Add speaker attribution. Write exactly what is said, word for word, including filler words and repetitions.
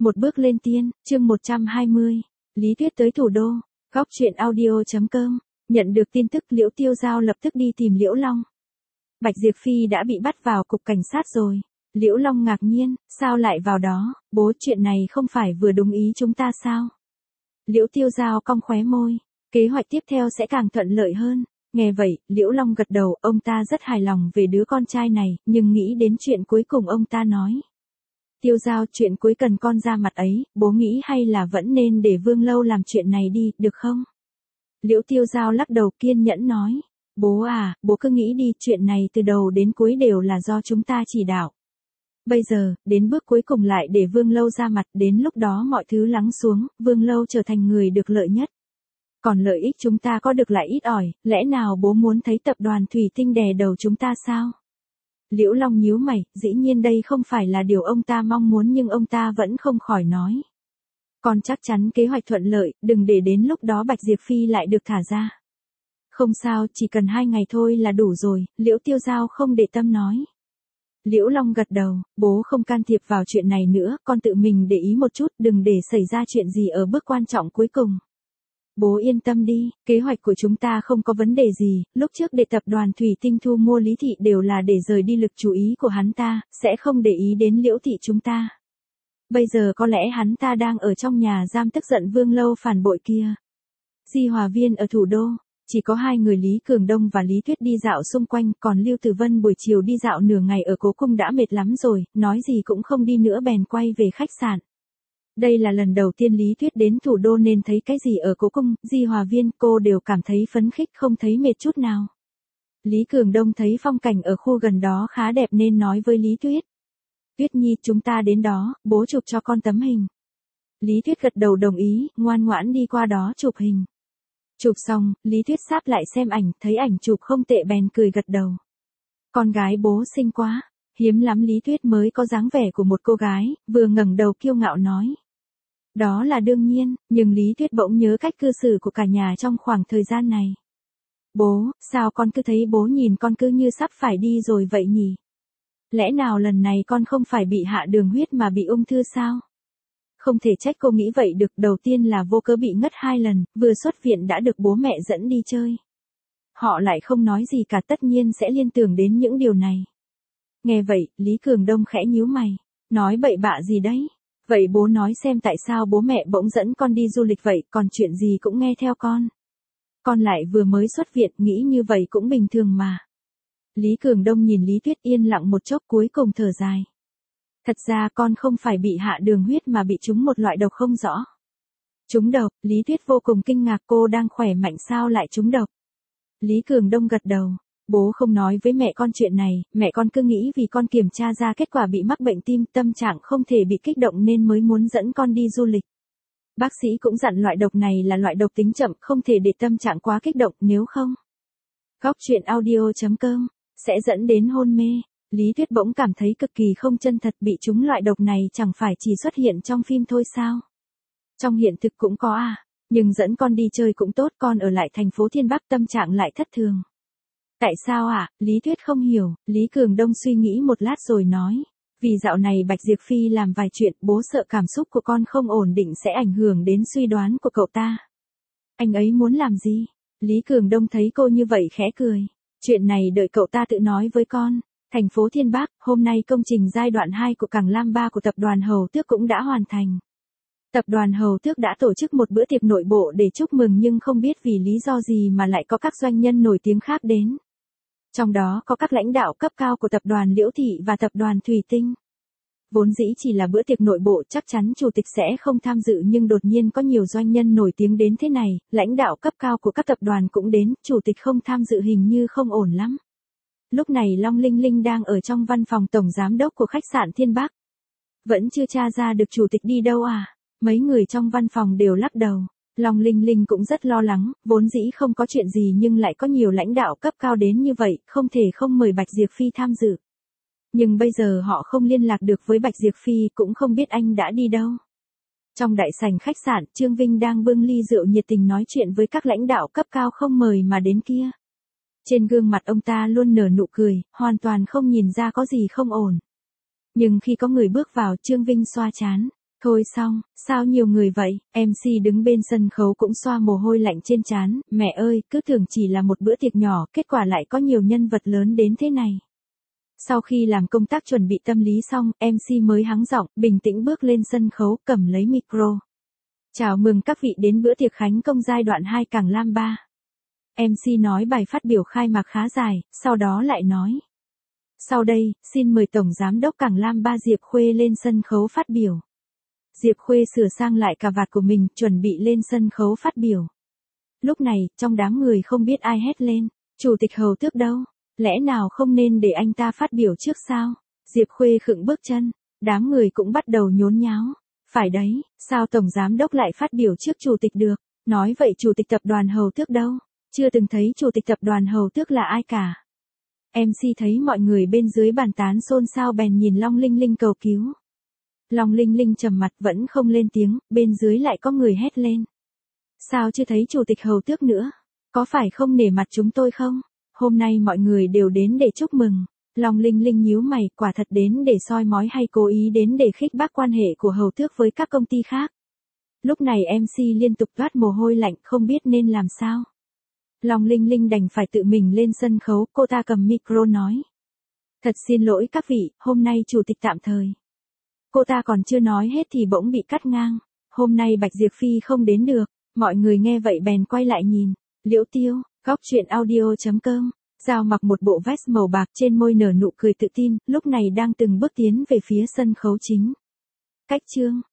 Speaker 1: Một bước lên tiên, chương một trăm hai mươi. Lý Tuyết tới thủ đô. Góc truyện audio chấm com. Nhận được tin tức Liễu Tiêu Giao lập tức đi tìm Liễu Long. Bạch Diệp Phi đã bị bắt vào cục cảnh sát rồi. Liễu Long ngạc nhiên, sao lại vào đó, bố chuyện này không phải vừa đúng ý chúng ta sao? Liễu Tiêu Giao cong khóe môi, kế hoạch tiếp theo sẽ càng thuận lợi hơn. Nghe vậy, Liễu Long gật đầu, ông ta rất hài lòng về đứa con trai này, nhưng nghĩ đến chuyện cuối cùng ông ta nói. Tiêu Giao, chuyện cuối cần con ra mặt ấy, bố nghĩ hay là vẫn nên để Vương Lâu làm chuyện này đi, được không? Liễu Tiêu Giao lắc đầu kiên nhẫn nói. Bố à, bố cứ nghĩ đi, chuyện này từ đầu đến cuối đều là do chúng ta chỉ đạo. Bây giờ, đến bước cuối cùng lại để Vương Lâu ra mặt, đến lúc đó mọi thứ lắng xuống, Vương Lâu trở thành người được lợi nhất. Còn lợi ích chúng ta có được lại ít ỏi, lẽ nào bố muốn thấy tập đoàn Thủy Tinh đè đầu chúng ta sao? Liễu Long nhíu mày, dĩ nhiên đây không phải là điều ông ta mong muốn nhưng ông ta vẫn không khỏi nói. Con chắc chắn kế hoạch thuận lợi, đừng để đến lúc đó Bạch Diệp Phi lại được thả ra. Không sao, chỉ cần hai ngày thôi là đủ rồi, Liễu Tiêu Giao không để tâm nói. Liễu Long gật đầu, bố không can thiệp vào chuyện này nữa, con tự mình để ý một chút, đừng để xảy ra chuyện gì ở bước quan trọng cuối cùng. Bố yên tâm đi, kế hoạch của chúng ta không có vấn đề gì, lúc trước để tập đoàn Thủy Tinh thu mua Lý Thị đều là để rời đi lực chú ý của hắn ta, sẽ không để ý đến Liễu Thị chúng ta. Bây giờ có lẽ hắn ta đang ở trong nhà giam tức giận Vương Lâu phản bội kia. Di Hòa Viên ở thủ đô, chỉ có hai người Lý Cường Đông và Lý Tuyết đi dạo xung quanh, còn Lưu Tử Vân buổi chiều đi dạo nửa ngày ở cố cung đã mệt lắm rồi, nói gì cũng không đi nữa bèn quay về khách sạn. Đây là lần đầu tiên Lý Tuyết đến thủ đô nên thấy cái gì ở cố cung, Di Hòa Viên cô đều cảm thấy phấn khích không thấy mệt chút nào. Lý Cường Đông thấy phong cảnh ở khu gần đó khá đẹp nên nói với Lý Tuyết. Tuyết Nhi, chúng ta đến đó, bố chụp cho con tấm hình. Lý Tuyết gật đầu đồng ý, ngoan ngoãn đi qua đó chụp hình. Chụp xong, Lý Tuyết sáp lại xem ảnh, thấy ảnh chụp không tệ bèn cười gật đầu. Con gái bố xinh quá, hiếm lắm Lý Tuyết mới có dáng vẻ của một cô gái, vừa ngẩng đầu kiêu ngạo nói. Đó là đương nhiên, nhưng Lý Tuyết bỗng nhớ cách cư xử của cả nhà trong khoảng thời gian này. Bố, sao con cứ thấy bố nhìn con cứ như sắp phải đi rồi vậy nhỉ? Lẽ nào lần này con không phải bị hạ đường huyết mà bị ung thư sao? Không thể trách cô nghĩ vậy được, đầu tiên là vô cớ bị ngất hai lần, vừa xuất viện đã được bố mẹ dẫn đi chơi. Họ lại không nói gì cả, tất nhiên sẽ liên tưởng đến những điều này. Nghe vậy, Lý Cường Đông khẽ nhíu mày, nói bậy bạ gì đấy? Vậy bố nói xem tại sao bố mẹ bỗng dẫn con đi du lịch vậy, còn chuyện gì cũng nghe theo con. Con lại vừa mới xuất viện, nghĩ như vậy cũng bình thường mà. Lý Cường Đông nhìn Lý Tuyết yên lặng một chốc cuối cùng thở dài. Thật ra con không phải bị hạ đường huyết mà bị trúng một loại độc không rõ. Trúng độc, Lý Tuyết vô cùng kinh ngạc, cô đang khỏe mạnh sao lại trúng độc. Lý Cường Đông gật đầu, bố không nói với mẹ con chuyện này, mẹ con cứ nghĩ vì con kiểm tra ra kết quả bị mắc bệnh tim, tâm trạng không thể bị kích động nên mới muốn dẫn con đi du lịch. Bác sĩ cũng dặn loại độc này là loại độc tính chậm, không thể để tâm trạng quá kích động, nếu không. Góc truyện audio chấm com, sẽ dẫn đến hôn mê. Lý Tuyết bỗng cảm thấy cực kỳ không chân thật, bị trúng loại độc này chẳng phải chỉ xuất hiện trong phim thôi sao? Trong hiện thực cũng có à, nhưng dẫn con đi chơi cũng tốt, con ở lại thành phố Thiên Bắc tâm trạng lại thất thường. Tại sao ạ? À? Lý Tuyết không hiểu, Lý Cường Đông suy nghĩ một lát rồi nói. Vì dạo này Bạch Diệp Phi làm vài chuyện, bố sợ cảm xúc của con không ổn định sẽ ảnh hưởng đến suy đoán của cậu ta. Anh ấy muốn làm gì? Lý Cường Đông thấy cô như vậy khẽ cười. Chuyện này đợi cậu ta tự nói với con. Thành phố Thiên Bắc, hôm nay công trình giai đoạn hai của cảng Lam ba của tập đoàn Hầu Tước cũng đã hoàn thành. Tập đoàn Hầu Tước đã tổ chức một bữa tiệc nội bộ để chúc mừng nhưng không biết vì lý do gì mà lại có các doanh nhân nổi tiếng khác đến. Trong đó có các lãnh đạo cấp cao của tập đoàn Liễu Thị và tập đoàn Thủy Tinh. Vốn dĩ chỉ là bữa tiệc nội bộ chắc chắn chủ tịch sẽ không tham dự nhưng đột nhiên có nhiều doanh nhân nổi tiếng đến thế này, lãnh đạo cấp cao của các tập đoàn cũng đến, chủ tịch không tham dự hình như không ổn lắm. Lúc này Long Linh Linh đang ở trong văn phòng tổng giám đốc của khách sạn Thiên Bắc. Vẫn chưa tra ra được chủ tịch đi đâu à? Mấy người trong văn phòng đều lắc đầu. Long Linh Linh cũng rất lo lắng, vốn dĩ không có chuyện gì nhưng lại có nhiều lãnh đạo cấp cao đến như vậy, không thể không mời Bạch Diệp Phi tham dự. Nhưng bây giờ họ không liên lạc được với Bạch Diệp Phi, cũng không biết anh đã đi đâu. Trong đại sảnh khách sạn, Trương Vinh đang bưng ly rượu nhiệt tình nói chuyện với các lãnh đạo cấp cao không mời mà đến kia. Trên gương mặt ông ta luôn nở nụ cười, hoàn toàn không nhìn ra có gì không ổn. Nhưng khi có người bước vào, Trương Vinh xoa trán. Thôi xong, sao nhiều người vậy, em xê đứng bên sân khấu cũng xoa mồ hôi lạnh trên trán, mẹ ơi, cứ tưởng chỉ là một bữa tiệc nhỏ, kết quả lại có nhiều nhân vật lớn đến thế này. Sau khi làm công tác chuẩn bị tâm lý xong, em xê mới hắng giọng, bình tĩnh bước lên sân khấu, cầm lấy micro. Chào mừng các vị đến bữa tiệc khánh công giai đoạn hai Cảng Lam ba. em xê nói bài phát biểu khai mạc khá dài, sau đó lại nói. Sau đây, xin mời Tổng Giám đốc Cảng Lam ba Diệp Khuê lên sân khấu phát biểu. Diệp Khuê sửa sang lại cà vạt của mình, chuẩn bị lên sân khấu phát biểu. Lúc này, trong đám người không biết ai hét lên, Chủ tịch Hầu Tước đâu? Lẽ nào không nên để anh ta phát biểu trước sao? Diệp Khuê khựng bước chân, đám người cũng bắt đầu nhốn nháo. Phải đấy, sao Tổng Giám đốc lại phát biểu trước Chủ tịch được? Nói vậy Chủ tịch Tập đoàn Hầu Tước đâu? Chưa từng thấy Chủ tịch Tập đoàn Hầu Tước là ai cả. em xê thấy mọi người bên dưới bàn tán xôn xao bèn nhìn Long Linh Linh cầu cứu. Long Linh Linh trầm mặt vẫn không lên tiếng, bên dưới lại có người hét lên. Sao chưa thấy Chủ tịch Hầu Tước nữa? Có phải không nể mặt chúng tôi không? Hôm nay mọi người đều đến để chúc mừng. Long Linh Linh nhíu mày, quả thật đến để soi mói hay cố ý đến để khích bác quan hệ của Hầu Tước với các công ty khác? Lúc này em xê liên tục toát mồ hôi lạnh, không biết nên làm sao. Long Linh Linh đành phải tự mình lên sân khấu, cô ta cầm micro nói. Thật xin lỗi các vị, hôm nay Chủ tịch tạm thời. Cô ta còn chưa nói hết thì bỗng bị cắt ngang. Hôm nay Bạch Diệp Phi không đến được. Mọi người nghe vậy bèn quay lại nhìn. Liễu Tiêu, góc truyện audio chấm com. Giao mặc một bộ vest màu bạc, trên môi nở nụ cười tự tin, lúc này đang từng bước tiến về phía sân khấu chính. Cách chương